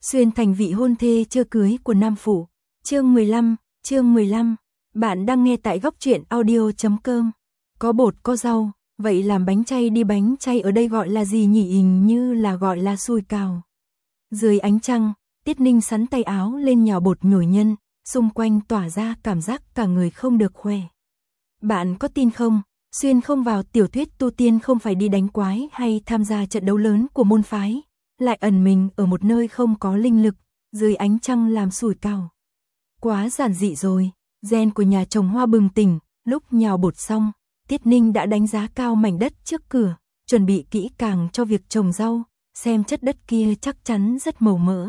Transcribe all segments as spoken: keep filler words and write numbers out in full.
Xuyên thành vị hôn thê chưa cưới của Nam Phủ. Chương mười lăm, chương mười lăm. Bạn đang nghe tại góc truyện audio chấm com. Có bột có rau, vậy làm bánh chay đi, bánh chay ở đây gọi là gì nhỉ? Hình như là gọi là sùi cào. Dưới ánh trăng, Tiết Ninh sắn tay áo lên nhào bột nhồi nhân, xung quanh tỏa ra cảm giác cả người không được khỏe. Bạn có tin không, xuyên không vào tiểu thuyết tu tiên không phải đi đánh quái hay tham gia trận đấu lớn của môn phái, lại ẩn mình ở một nơi không có linh lực, dưới ánh trăng làm sủi cào. Quá giản dị rồi, gen của nhà trồng hoa bừng tỉnh, lúc nhào bột xong, Tiết Ninh đã đánh giá cao mảnh đất trước cửa, chuẩn bị kỹ càng cho việc trồng rau, xem chất đất kia chắc chắn rất màu mỡ.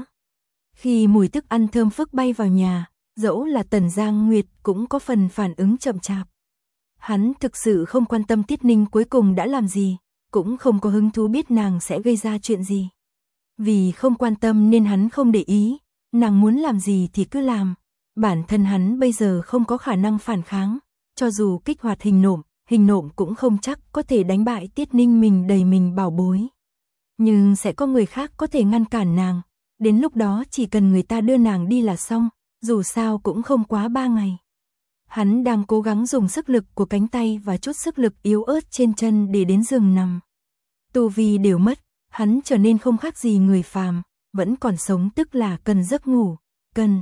Khi mùi thức ăn thơm phức bay vào nhà, dẫu là Tần Giang Nguyệt cũng có phần phản ứng chậm chạp. Hắn thực sự không quan tâm Tiết Ninh cuối cùng đã làm gì, cũng không có hứng thú biết nàng sẽ gây ra chuyện gì. Vì không quan tâm nên hắn không để ý, nàng muốn làm gì thì cứ làm. Bản thân hắn bây giờ không có khả năng phản kháng, cho dù kích hoạt hình nộm, hình nộm cũng không chắc có thể đánh bại Tiết Ninh mình đầy mình bảo bối. Nhưng sẽ có người khác có thể ngăn cản nàng, đến lúc đó chỉ cần người ta đưa nàng đi là xong, dù sao cũng không quá ba ngày. Hắn đang cố gắng dùng sức lực của cánh tay và chút sức lực yếu ớt trên chân để đến giường nằm. Tu vi đều mất, hắn trở nên không khác gì người phàm, vẫn còn sống tức là cần giấc ngủ, cần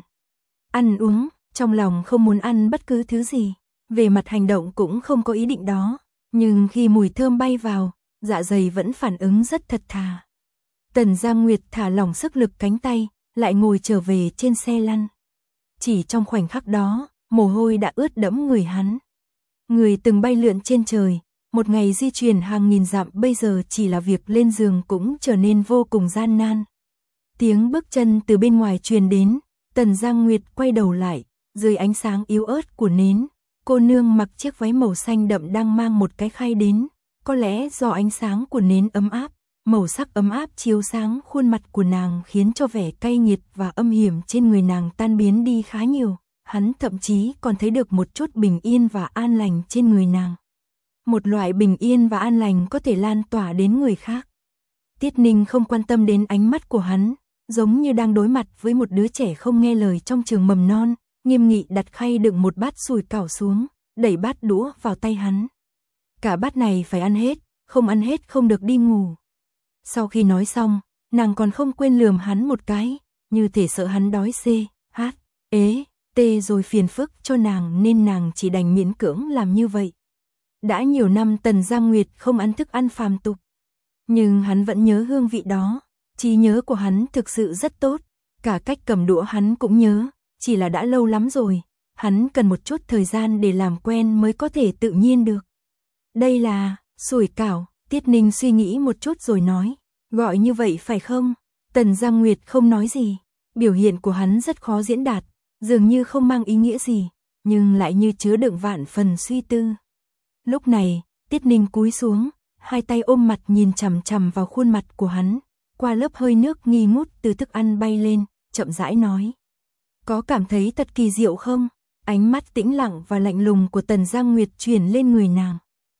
ăn uống, trong lòng không muốn ăn bất cứ thứ gì, về mặt hành động cũng không có ý định đó, nhưng khi mùi thơm bay vào, dạ dày vẫn phản ứng rất thật thà. Tần Giang Nguyệt thả lỏng sức lực cánh tay, lại ngồi trở về trên xe lăn. Chỉ trong khoảnh khắc đó, mồ hôi đã ướt đẫm người hắn. Người từng bay lượn trên trời, một ngày di chuyển hàng nghìn dặm bây giờ chỉ là việc lên giường cũng trở nên vô cùng gian nan. Tiếng bước chân từ bên ngoài truyền đến, Tần Giang Nguyệt quay đầu lại, dưới ánh sáng yếu ớt của nến, cô nương mặc chiếc váy màu xanh đậm đang mang một cái khay đến, có lẽ do ánh sáng của nến ấm áp, màu sắc ấm áp chiếu sáng khuôn mặt của nàng khiến cho vẻ cay nghiệt và âm hiểm trên người nàng tan biến đi khá nhiều, hắn thậm chí còn thấy được một chút bình yên và an lành trên người nàng. Một loại bình yên và an lành có thể lan tỏa đến người khác. Tiết Ninh không quan tâm đến ánh mắt của hắn, giống như đang đối mặt với một đứa trẻ không nghe lời trong trường mầm non, nghiêm nghị đặt khay đựng một bát sủi cảo xuống, đẩy bát đũa vào tay hắn. Cả bát này phải ăn hết, không ăn hết không được đi ngủ. Sau khi nói xong, nàng còn không quên lườm hắn một cái, như thể sợ hắn đói xê, hát, ế, tê rồi phiền phức cho nàng nên nàng chỉ đành miễn cưỡng làm như vậy. Đã nhiều năm Tần Giang Nguyệt không ăn thức ăn phàm tục, nhưng hắn vẫn nhớ hương vị đó, trí nhớ của hắn thực sự rất tốt, cả cách cầm đũa hắn cũng nhớ, chỉ là đã lâu lắm rồi, hắn cần một chút thời gian để làm quen mới có thể tự nhiên được. Đây là sủi cảo, Tiết Ninh suy nghĩ một chút rồi nói, gọi như vậy phải không? Tần Giang Nguyệt không nói gì, biểu hiện của hắn rất khó diễn đạt, dường như không mang ý nghĩa gì, nhưng lại như chứa đựng vạn phần suy tư. Lúc này, Tiết Ninh cúi xuống, hai tay ôm mặt nhìn chằm chằm vào khuôn mặt của hắn, qua lớp hơi nước nghi ngút từ thức ăn bay lên, chậm rãi nói. Có cảm thấy thật kỳ diệu không? Ánh mắt tĩnh lặng và lạnh lùng của Tần Giang Nguyệt truyền lên người nàng.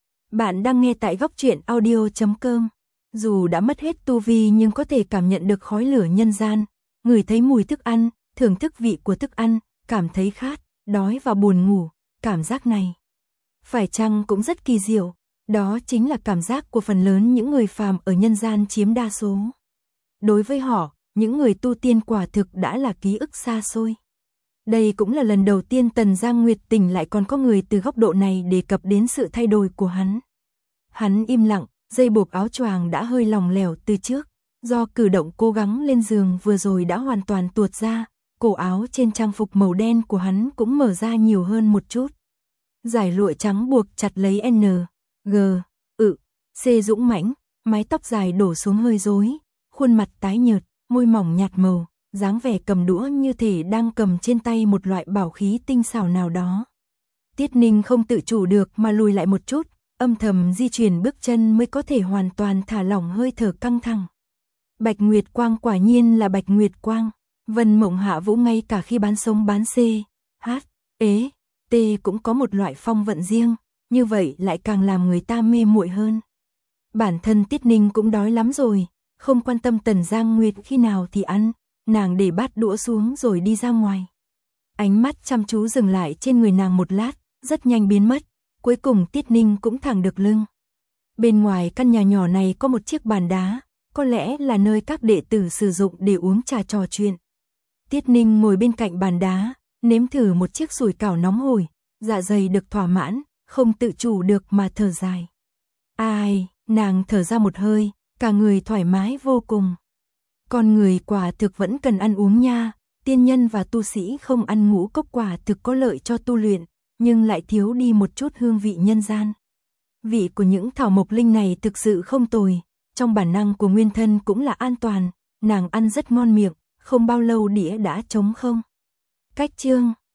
Bạn đang nghe tại góc truyện audio chấm com. Dù đã mất hết tu vi nhưng có thể cảm nhận được khói lửa nhân gian, ngửi thấy mùi thức ăn, thưởng thức vị của thức ăn, cảm thấy khát, đói và buồn ngủ, cảm giác này. Phải chăng cũng rất kỳ diệu, đó chính là cảm giác của phần lớn những người phàm ở nhân gian chiếm đa số. Đối với họ, những người tu tiên quả thực đã là ký ức xa xôi. Đây cũng là lần đầu tiên Tần Giang Nguyệt tỉnh lại còn có người từ góc độ này đề cập đến sự thay đổi của hắn. Hắn im lặng, dây buộc áo choàng đã hơi lỏng lẻo từ trước, do cử động cố gắng lên giường vừa rồi đã hoàn toàn tuột ra, cổ áo trên trang phục màu đen của hắn cũng mở ra nhiều hơn một chút. Dải lụa trắng buộc chặt lấy N, G, ự, C dũng mãnh, mái tóc dài đổ xuống hơi rối, khuôn mặt tái nhợt, môi mỏng nhạt màu, dáng vẻ cầm đũa như thể đang cầm trên tay một loại bảo khí tinh xảo nào đó. Tiết Ninh không tự chủ được mà lùi lại một chút, âm thầm di chuyển bước chân mới có thể hoàn toàn thả lỏng hơi thở căng thẳng. Bạch Nguyệt Quang quả nhiên là Bạch Nguyệt Quang, Vân Mộng Hạ Vũ ngay cả khi bán sống bán C, H, ế, T cũng có một loại phong vận riêng, như vậy lại càng làm người ta mê muội hơn. Bản thân Tiết Ninh cũng đói lắm rồi, không quan tâm Tần Giang Nguyệt khi nào thì ăn, nàng để bát đũa xuống rồi đi ra ngoài. Ánh mắt chăm chú dừng lại trên người nàng một lát, rất nhanh biến mất, cuối cùng Tiết Ninh cũng thẳng được lưng. Bên ngoài căn nhà nhỏ này có một chiếc bàn đá, có lẽ là nơi các đệ tử sử dụng để uống trà trò chuyện. Tiết Ninh ngồi bên cạnh bàn đá, nếm thử một chiếc sủi cảo nóng hổi, dạ dày được thỏa mãn, không tự chủ được mà thở dài. Ai, nàng thở ra một hơi, cả người thoải mái vô cùng. Con người quả thực vẫn cần ăn uống nha, tiên nhân và tu sĩ không ăn ngũ cốc quả thực có lợi cho tu luyện, nhưng lại thiếu đi một chút hương vị nhân gian. Vị của những thảo mộc linh này thực sự không tồi, trong bản năng của nguyên thân cũng là an toàn, nàng ăn rất ngon miệng, không bao lâu đĩa đã trống không. Cách chương